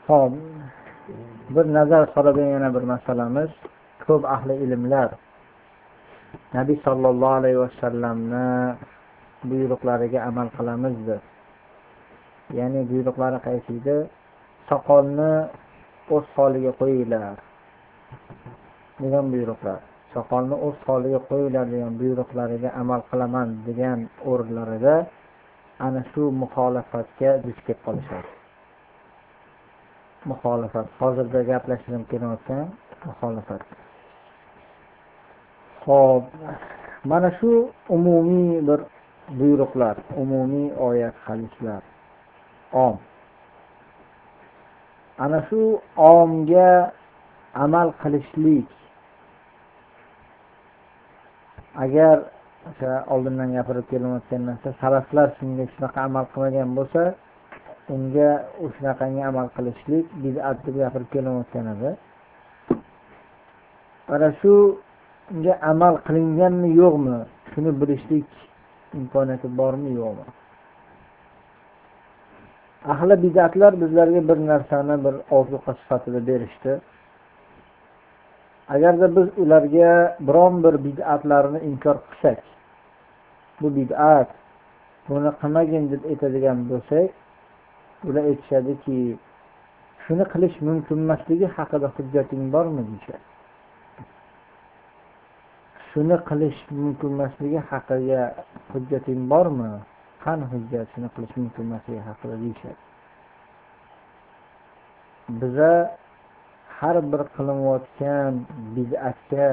Xo'p, bir nazar soladigan yana bir masalamiz, ko'p ahli ilmlar Nabiy sallallohu alayhi vasallamni buyruqlariga amal qilamiz deb. Ya'ni buyruqlari qaysidir? Soqolni o'z holiga qo'yinglar degan buyruqlar. Soqolni o'z holiga qo'yinglar degan buyruqlariga amal qilaman degan o'rinlarida ana shu muxolifatga duch kelib qolishadi. Muxolifat. Hozirda gaplashib kelayotgan muxolifat. Xo'p, mana shu umumiy bir buyruqlar, umumiy oyat, hadislar, om. Ana shu omga amal qilishlik agar o'sha oldindan gapirib kelayotgan narsa salaflar shunga shunaqa amal qilmagan bo'lsa, unga o'shanaqangi amal qilishlik bid'at deb gapirib kelayotgan edi. Mana shu unga amal qilinganmi yo'qmi, shuni bilishlik imkoniyati bormi yo'qmi? Ahli bid'atlar bizlarga bir narsani bir ozuqa sifatida berishdi. Agarda biz ularga biron bir bid'atlarni inkor qilsak, bu bid'at, buni qilmagin deb aytadigan bo'lsak, ular aytishadiki, shuni qilish mumkin emasligi haqida hujjating bormi deyishadi. Shuni qilish mumkin emasligi haqida hujjating bormi? Qani hujjat shuni qilish mumkin emasligi haqida deyishadi. Biza har bir qilinayotgan bid'atga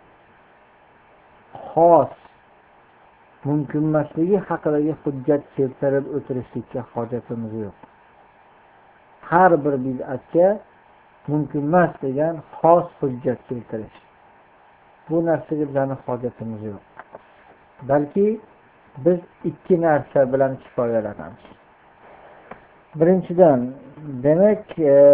xos mumkin emasligi haqidagi hujjat keltirib o'tirishlikka hojatimiz yo'q. Har bir bid'atga mumkin emas degan xos hujjat keltirish. Bu narsaga bizning hojatimiz yo'q. Balki biz ikki narsa bilan kifoyalanamiz. Birinchidan, demak,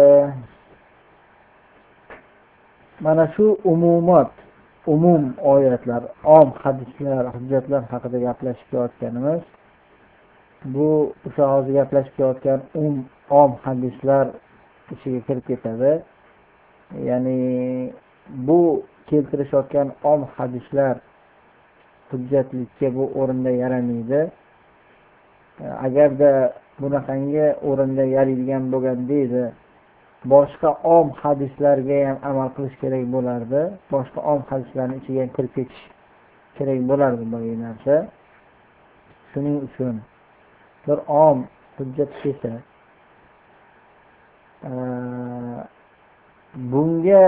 mana shu umum oyatlar, om hadislar, hujjatlar haqida gaplashib kelayotganimiz, bu o'sha hozir gaplashib kelayotgan om hadislar ichiga kirib ketadi. Ya'ni bu keltirishayotgan om hadislar hujjatlikka bu o'rinda yaramaydi. Agarda bunaqangi o'rinda yaraydigan bo'lganda edi, boshqa om hadislarga ham amal qilish kerak bo'lardi. Boshqa om hadislarning ichiga kirib ketish kerak bo'lardi bu narsa. Shuning uchun bir om hujjat kelsa, bunga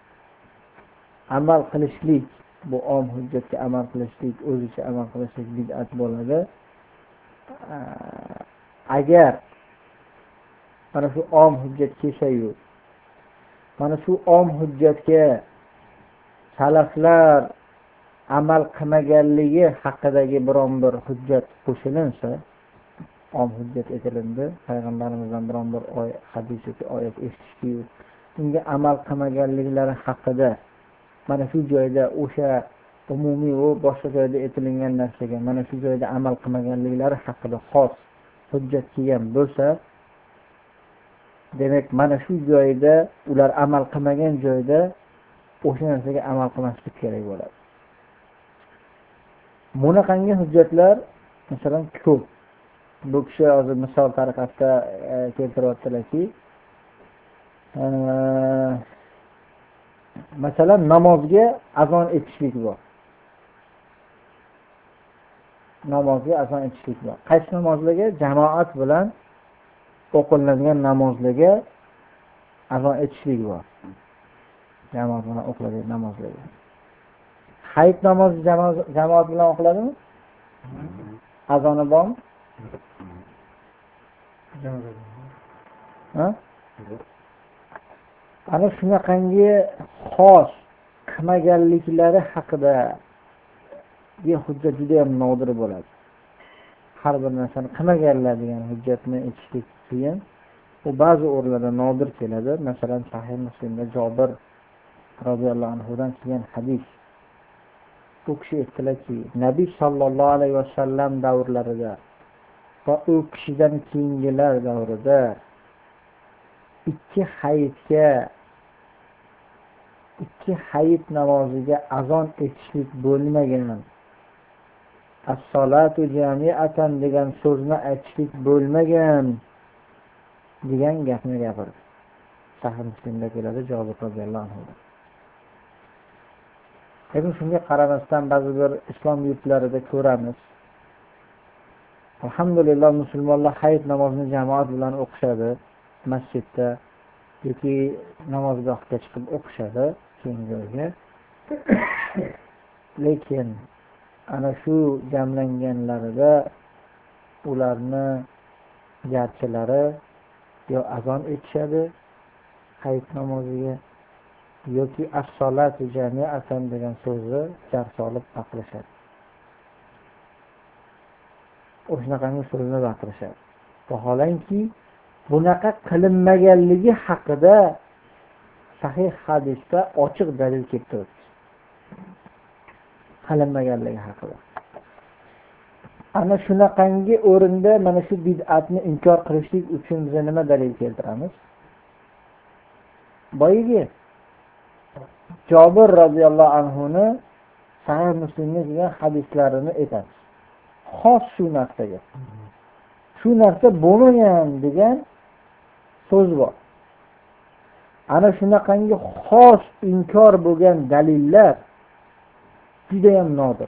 amal qilishlik, bu om hujjatga amal qilishlik, o'zicha amal qilishlik bid'at bo'ladi. Agar mana shu om hujjat kelsa-yu, mana shu om hujjatga salaflar amal qilmaganligi haqidagi biron bir hujjat qo'shilinsa, om hujjat etilindi, payg'ambarimizdan biron bir hadis yoki oyat eshitishdi, unga amal qilmaganliklari haqida mana shu joyda o'sha umumiy va boshqa joyda aytilgan narsaga mana shu joyda amal qilmaganliklari haqida xos hujjat kelgan bo'lsa, demak mana shu joyda ular amal qilmagan joyda o'sha narsaga amal qilmaslik kerak bo'ladi. Bunaqangi hujjatlar masalan ko'p. Bu kishi hozir misol tariqasida keltiryaptilarki, masalan namozga azon etishlik bor. Namozga azon etishlik bor. Qaysi namozlarga? Jamoat bilan o'qiladigan namozlarga azon etishlik bor. Jamoat bilan o'qiladigan namozlarga. Hayit namozi jamoat bilan o'qiladimi? Azoni bormi? Ha? Ana shunaqangi xos qilmaganliklari haqida bu hujjat juda ham nodir bo'ladi. Har bir narsani qilmaganlar degan hujjatni aytishlik qiyin. Bu ba'zi o'rinlarda nodir keladi. Masalan, Sahih Muslimda Jobir radhiyallohu anhudan kelgan hadis. Bu kishi aytdilarki, Nabiy sallallohu alayhi vasallam davrlarida va u kishidan keyingilar davrida ikki hayit namoziga azon etishlik bo'lmagan, as-solatu jami'atan degan so'zni aytishlik bo'lmagan degan gapni gapirdi. Sahih Muslimda keladi Jabir roziyallohu anhu. Lekin shunga qaramasdan ba'zi bir islom yurtlarida ko'ramiz. Alhamdulillah musulmonlar hayit namozini jamoat bilan o'qishadi, masjidda yoki namozgohga chiqib o'qishadi keyingi joyga. Lekin ana shu jamlanganlarida ularni jarchilari yo azon etishadi hayit namoziga yoki as-solatu jami'atan degan so'zni jar solib baqirishadi. O'shanaqangi so'zni baqirishadi. Vaholanki bunaqa qilinmaganligi haqida sahih hadisda ochiq dalil kelib turibdi. Qilinmaganligi haqida. Ana shunaqangi o'rinda mana shu bid'atni inkor qilishlik uchun biz nima dalil keltiramiz? Boyagi Jabir roziyallohu anhuni Sahih Muslimda kelgan hadislarini aytamiz. Xos shu narsaga. Shu narsa bo'lmagan degan so'z bor. Ana shunaqangi xos inkor bo'lgan dalillar juda ham nodir.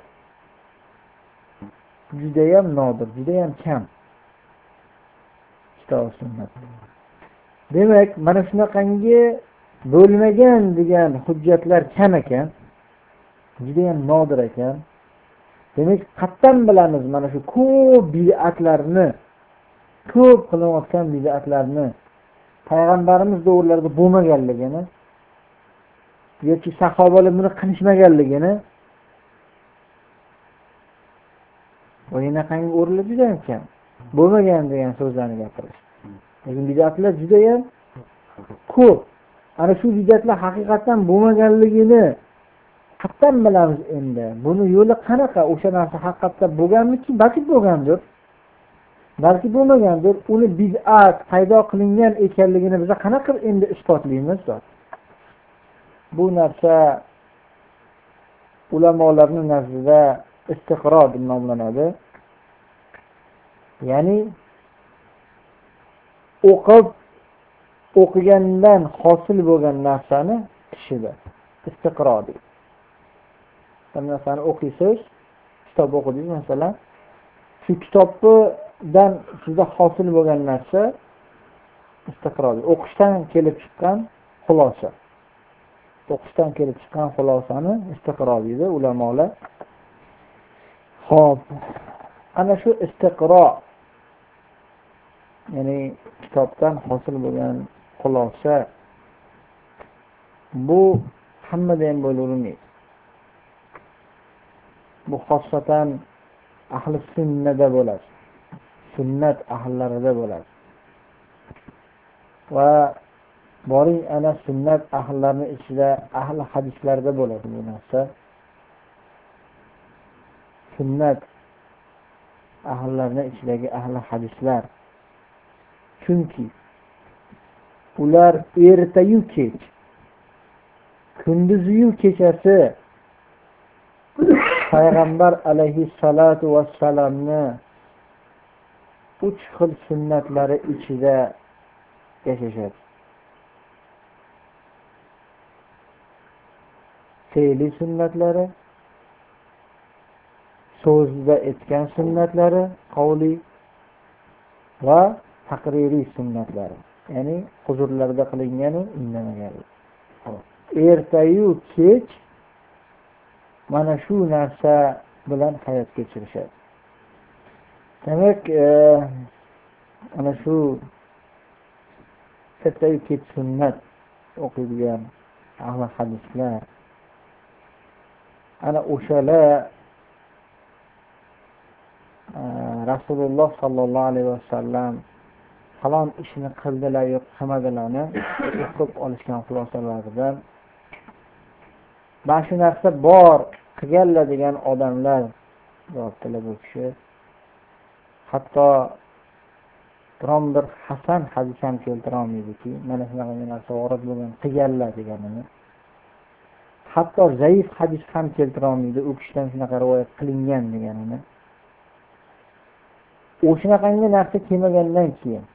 Juda ham kam. Kitob sunnat. Demak, mana shunaqangi bo'lmagan degan hujjatlar kam ekan. Juda ham nodir ekan. Demak, qattan bilamiz mana shu ko'p bid'atlarni, ko'p qilayotgan bid'atlarni payg'ambarimiz davrlarida bo'lmaganligini yoki sahobalar buni qilishmaganligini o'yinaqangi o'rinlar juda ham kam. Bo'lmagan degan so'zlarni gapirish. Lekin bid'atlar juda ham ko'p. Ana shu bid'atlar haqiqatan bo'lmaganligini qattan bilamiz endi. Buni yo'li qanaqa? O'sha narsa haqiqatda bo'lganmiki, balki bo'lgandir. Balki bo'lmagandir. Uni bid'at paydo qilingan ekanligini biz qanaqa qilib endi isbotlaymiz? Bu narsa ulamolarning nazdida istiqro deb nomlanadi. Ya'ni o'qigandan hosil bo'lgan narsani kishida istiqro deydi. Bir narsani o'qiysiz, kitob o'qidingiz masalan, shu kitobdan sizda hosil bo'lgan narsa istiqro deydi. O'qishdan kelib chiqqan xulosa. O'qishdan kelib chiqqan xulosani istiqro deydi ulamolar. Xo'p, ana shu istiqro, ya'ni kitobdan hosil bo'lgan xulosa, bu hammada ham bo'lavermaydi. Bu xosatan ahli sunnada bo'ladi. Sunnat ahillarida bo'ladi. Va boring ana sunnat ahillarining ichida ahli hadislarda bo'ladi bu narsa. Sunnat ahillarining ichidagi ahli hadislar. Chunki ular ertayu kech, kunduziyu kechasi payg'ambar alayhissalatu vassalamni 3 xil sunnatlari ichida yashashadi. Fe'li sunnatlari, so'zda aytgan sunnatlari, qavli va taqririy sunnatlari. Ya'ni huzurlarda qilingan va indamagan. Ertayu kech mana shu narsa bilan hayot kechirishadi. Demak, ana shu ertayu kech sunnat o'qiydigan ahli hadislar, ana o'shalar Rasululloh sallallohu alayhi vasallam falon ishni qildilar yoki qilmadilarni o'qib olishgan xulosalaridan mana shu narsa bor, qilganlar degan odamlar zotlar bu kishi. Hatto biron bir hasan hadis ham keltira olmaydiki, mana shunaqa narsa vorid bo'lgan qilganlar deganini. Hatto zaif hadis ham keltira olmaydi, u kishidan shunaqa rivoyat qilingan deganini. O'shunaqangi narsa kelmagandan keyin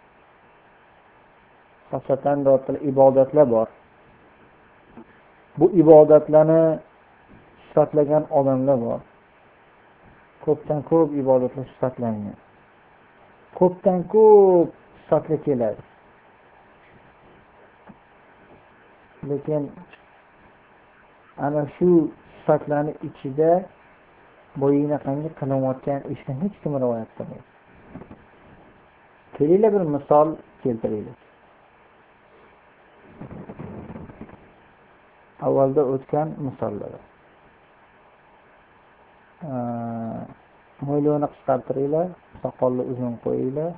xosatan ibodatlar bor. Bu ibodatlarni sifatlagan odamlar bor. Ko'pdan ko'p ibodatlar sifatlangan. Ko'pdan ko'p sifatlar keladi. Lekin ana shu sifatlarning ichida bo'yinaqangi qilinayotgan ishni hech kim rivoyat qilmaydi. Kelinglar bir misol keltiraylik. Avvalda o'tgan misollar. Mo'yloni qisqartiringlar, soqolni uzun qo'yinglar.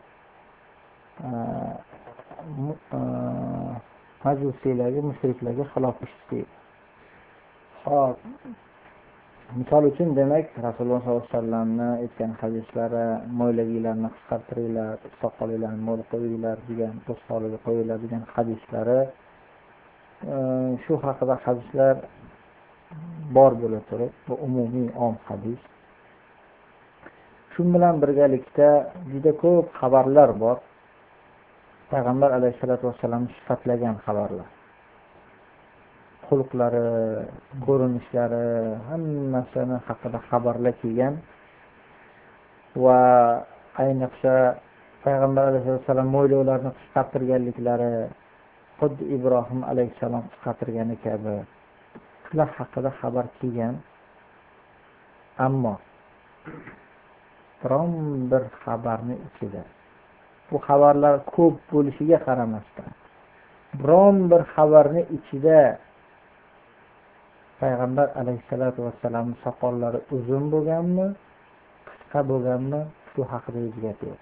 Majusiylarga, mushriklarga xilof ish qilinglar. Hop. Misol uchun demak, Rasululloh sollallohu alayhi vasallamni aytgan hadislari, mo'ylaginglarni qisqartiringlar, soqolinglarni mo'l qo'yinglar degan, postoliga qo'yinglar degan hadislari, shu haqida hadislar bor bo'la turib, bu umumiy om hadis. Shu bilan birgalikda juda ko'p xabarlar bor. Payg'ambar alayhisolatu vasallam sifatlagan xabarlar. Xulqlari, ko'rinishlari, hammasini haqida xabarlar kelgan va ayniqsa Payg'ambar alayhisolatu vasallam mo'ylovlarni qisqartirganliklari, xuddi Ibrohim alayhissalom qisqartirgani kabi shular haqida xabar kelgan. Ammo biron bir xabarni ichida bu xabarlar ko'p bo'lishiga qaramasdan biron bir xabarni ichida Payg'ambar alayhisolatu vasallamning soqollari uzun bo'lganmi, qisqa bo'lganmi, shu haqida hech gap yo'q.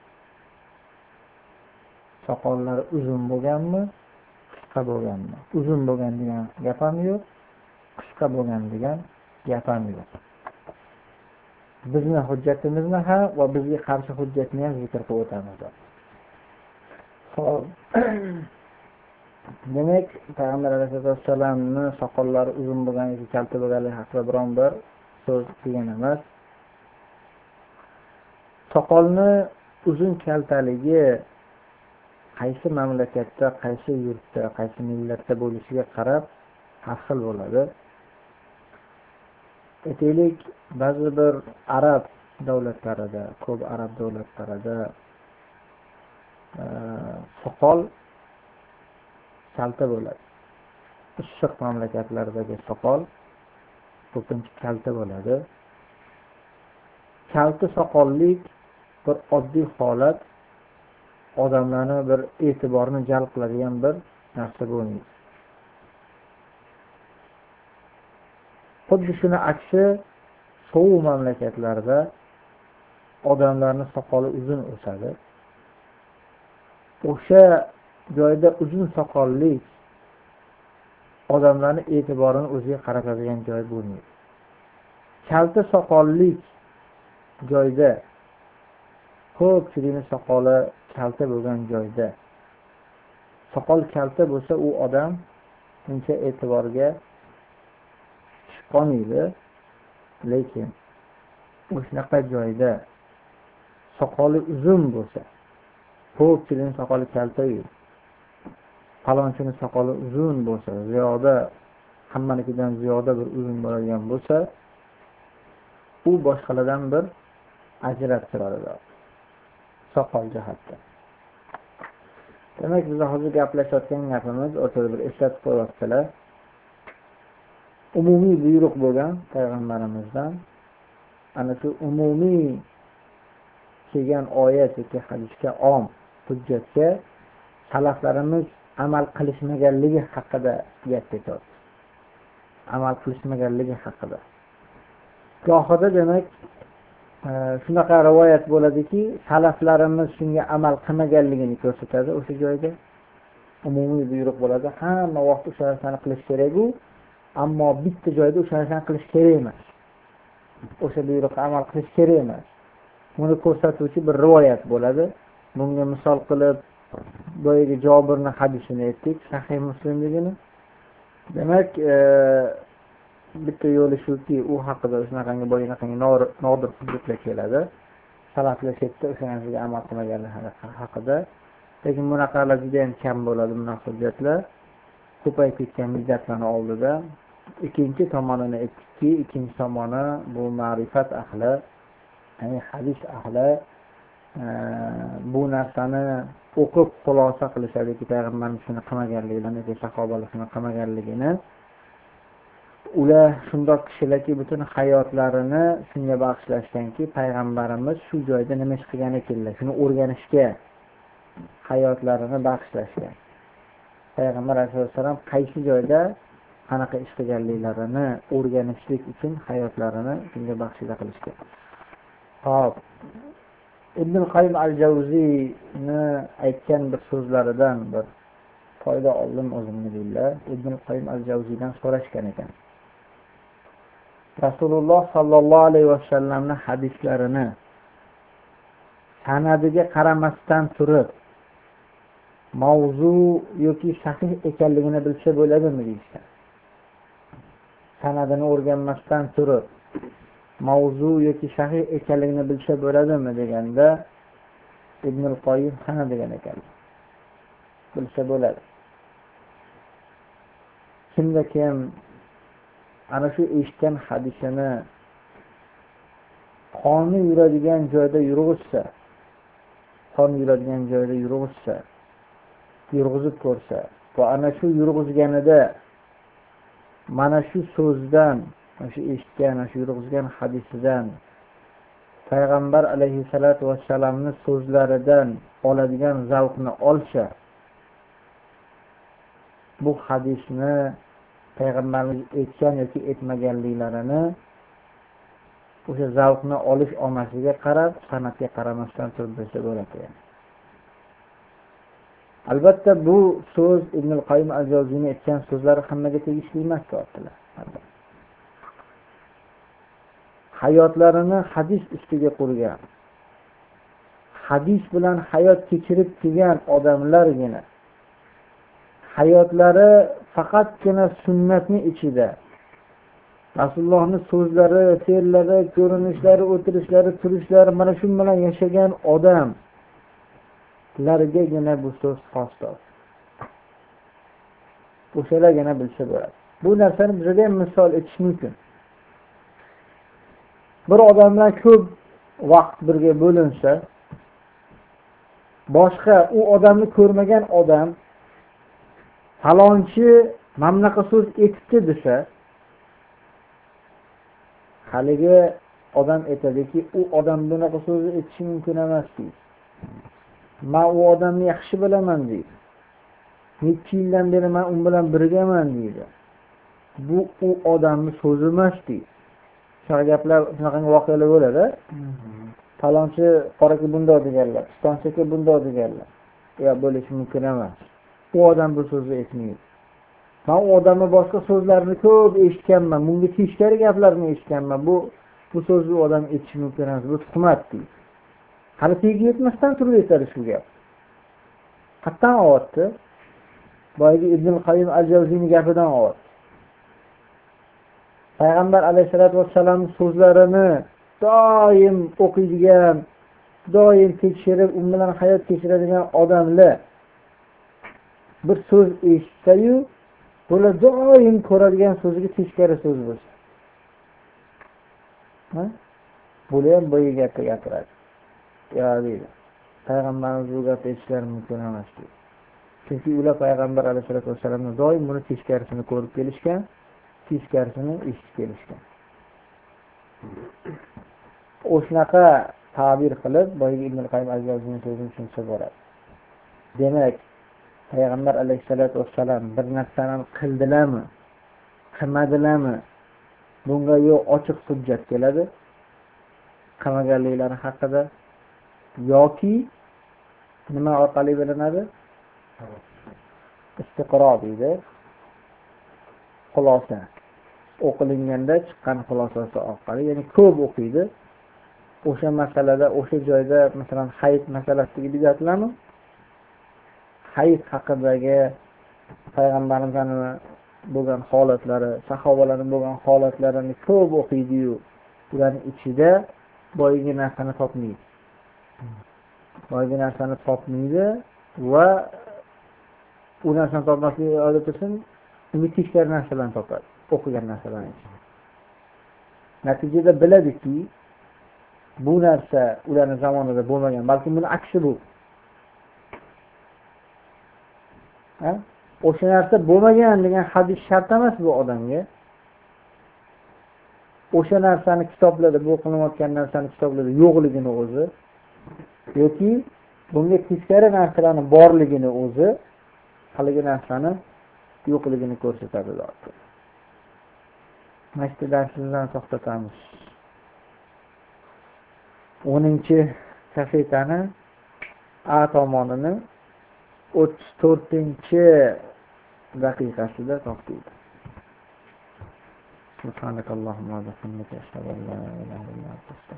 Soqollari uzun bo'lganmi, qisqa bo'lganmi? Uzun bo'lgan degan gap ham yo'q, qisqa bo'lgan degan gap ham yo'q. Bizning hujjatimizni ham va bizga qarshi hujjatni ham zikr qilib o'tamiz. Demak, Payg'ambar alayhisolatu vasallamning soqollari uzun bo'lganligi, kalta bo'lganligi haqida biron bir so'z kelgan emas. Soqolni uzun kaltaligi qaysi mamlakatda, qaysi yurtda, qaysi millatda bo'lishiga qarab har xil bo'ladi. Aytaylik, ba'zi bir arab davlatlarida, ko'p arab davlatlarida soqol kalta bo'ladi. Issiq mamlakatlardagi soqol ko'pincha kalta bo'ladi. Kalta soqollik bir oddiy holat, odamlarni bir e'tiborini jalb qiladigan bir narsa bo'lmaydi. Xuddi shuni aksi sovuq mamlakatlarda odamlarning soqoli uzun o'sadi. O'sha joyda uzun soqollik odamlarning e'tiborini o'ziga qaratadigan joy bo'lmaydi. Kalta soqollik joyda, ko'pchilikning soqoli kalta bo'lgan joyda, soqol kalta bo'lsa u odam uncha e'tiborga chiqolmaydi. Lekin o'shanaqa joyda soqoli uzun bo'lsa, ko'pchilikning soqoli kalta-yu, falonchining soqoli uzun bo'lsa, ziyoda, hammanikidan ziyoda bir uzun bo'ladigan bo'lsa, u boshqalardan bir ajratib turadi soqol jihatdan. Demak, biz hozir gaplashayotgan gapimiz o'rtada bir eslatib qo'yaptilar. Umumiy buyruq bo'lgan payg'ambarimizdan ana shu umumiy kelgan oyat yoki hadisga om hujjatga salaflarimiz amal qilishmaganligi haqida gap ketadi. Amal qilishmaganligi haqida. Gohida demak shunaqa rivoyat bo'ladiki, salaflarimiz shunga amal qilmaganligini ko'rsatadi. O'sha joyda umumiy buyruq bo'ladi. Hamma vaqt o'sha narsani qilish kerak-ku, ammo bitta joyda o'sha narsani qilish kerak emas. O'sha buyruqqa amal qilish kerak emas. Buni ko'rsatuvchi bir rivoyat bo'ladi. Bunga misol qilib boyagi Jobirning hadisini aytdik, Sahih Muslimligini. Demak, bitta yo'li shuki, u haqida shunaqangi boyinaqangi nodir hujjatlar keladi. Salaflar ketdi, o'sha narsaga amal qilmaganlar haqida. Lekin bunaqalar juda ham kam bo'ladi, bunaqa hujjatlar. Ko'payib ketgan millatlarning oldida. Ikkinchi tomonini aytdikki, ikkinchi tomoni bu ma'rifat ahli, ya'ni hadis ahli bu narsani o'qib xulosa qilishadiki, payg'ambarimiz shuni qilmaganligini, sahobalar shuni qilmaganligini. Ular shundoq kishilarki, butun hayotlarini shunga bag'ishlashganki, payg'ambarimiz shu joyda nima ish qilgan ekanlar, shuni o'rganishga hayotlarini bag'ishlashgan. Payg'ambar alayhisalom qaysi joyda qanaqa ish qilganliklarini o'rganishlik uchun hayotlarini shunga bag'ishla qilishgan. Hop. Ibn Qayyim al-Jawziyni aytgan bir so'zlaridan bir foyda oldim o'zimni billah. Ibn Qayyim al-Jawziydan so'rashgan ekan. Rasululloh sallallohu alayhi vasallamning hadislarini sanadiga qaramasdan turib mavzu yoki sahih ekanligini bilsa bo'ladimi deyishgan. Sanadini o'rganmasdan turib mavzu yoki sahih ekanligini bilsa bo'ladimi deganda Ibn al-Qayyim sana degan ekan. Bilsa bo'ladi. Kimda kim ana shu eshitgan hadisini qoni yuradigan joyda yurg'izsa, yurg'izib ko'rsa va ana shu yurg'izganida mana shu so'zdan, mana shu eshitgan, mana shu yurg'izgan hadisidan payg'ambar alayhisolatu vassalamning so'zlaridan oladigan zavqni olsa, bu hadisni payg'ambarimiz aytgan yoki aytmaganliklarini o'sha zavqni olish olmasligiga qarab, san'atga qaramasdan turib bilsa bo'ladi. Albatta bu so'z Ibn al-Qayyim al-Jawziyning aytgan so'zlari hammaga tegishli emas zotlar. Hayotlarini hadis ustiga qurgan, hadis bilan hayot kechirib kelgan odamlargina hayotlari faqatgina sunnatning ichida, Rasulullohning so'zlari, fe'llari, ko'rinishlari, o'tirishlari, turishlari mana shu bilan yashagan odamlargagina bu so'z xosdir. O'shalargina bilsa bo'ladi. Bu narsani bizga ham misol etish mumkin. Bir odamlar ko'p vaqt birga bo'linsa, boshqa u odamni ko'rmagan odam falonchi mamlaqa so'z aytibdi desa, haligi odam aytadiki, u odam bunaqa so'zni aytishi mumkin emas deydi. Men u odamni yaxshi bilaman deydi. Necha yildan beri men u bilan birgaman deydi. Bu u odamning so'zi emas deydi. Shunaqa gaplar, shunaqa voqealar bo'ladi. Falonchi qoraki bundoq deganlar, pistonchiki bundoq deganlar. Ya bo'lishi mumkin emas. U odam bu so'zni aytmaydi. Men u odamning boshqa so'zlarini ko'p eshitganman, bunga teskari gaplarni eshitganman. Bu so'zni u odam aytishi mumkin emas, bu tuhmat deydi. Hali tegi yetmasdan turib aytadi shu gap. Qattan ovatdi. Boyagi Ibn Qayyim al-Jawziyning gapidan ovatdi. Payg'ambar alayhisolatu vassalamning so'zlarini doim o'qiydigan, doim tekshirib, u bilan hayot kechiradigan odamlar bir so'z eshitsa-yu, bular doim ko'radigan so'ziga teskari so'z bo'lsa. Bular ham boyi gapga gapiradi. Ya deydi. Payg'ambarimiz bu gapni aytishlari mumkin emas deydi. Chunki ular payg'ambar alayhisolatu vassalamni doim buni teskarisini ko'rib kelishgan, teskarisini eshitib kelishgan. O'shnaqa ta'bir qilib, boyagi Ibn Qayyim al-Jawziyning so'zini tushunsa bo'ladi. Demak, payg'ambar alayhisolatu vassalam bir narsani qildilarmi, qilmadilarmi? Bunga yo'q ochiq hujjat keladi. Qilmaganliklari haqida yoki nima orqali bilinadi? Istiqro deydi. Xulosa. O'qilinganda chiqqan xulosasi orqali, ya'ni ko'p o'qiydi. o'sha masalada, o'sha joyda masalan hayit masalasi bilatlami? Hayit haqidagi payg'ambarimizning bo'lgan holatlari, sahobalarning bo'lgan holatlarini ko'p o'qiydi-yu, ularning ichida boyagi narsani topmaydi. Boyagi narsani topmaydi va u narsani topmaslik odat uchun uni teskari narsalarni topadi, o'qigan narsalarni. Natijada biladiki, bu narsa ularning zamonida bo'lmagan, balki buni aksi bu. O'sha narsa bo'lmagan degan hadis shart emas bu odamga. O'sha narsani kitoblarda, bu qilinayotgan narsani kitoblarda yo'qligini o'zi yoki bunga teskari narsalarning borligini o'zi haligi narsani yo'qligini ko'rsatadi. Maktab darsimizni to'xtatamiz. 10-kasetani A tomonini 34-daqiqasida to'xtaydi. Subhanakallahumma va bihamdika ashhadu an la ilaha illa anta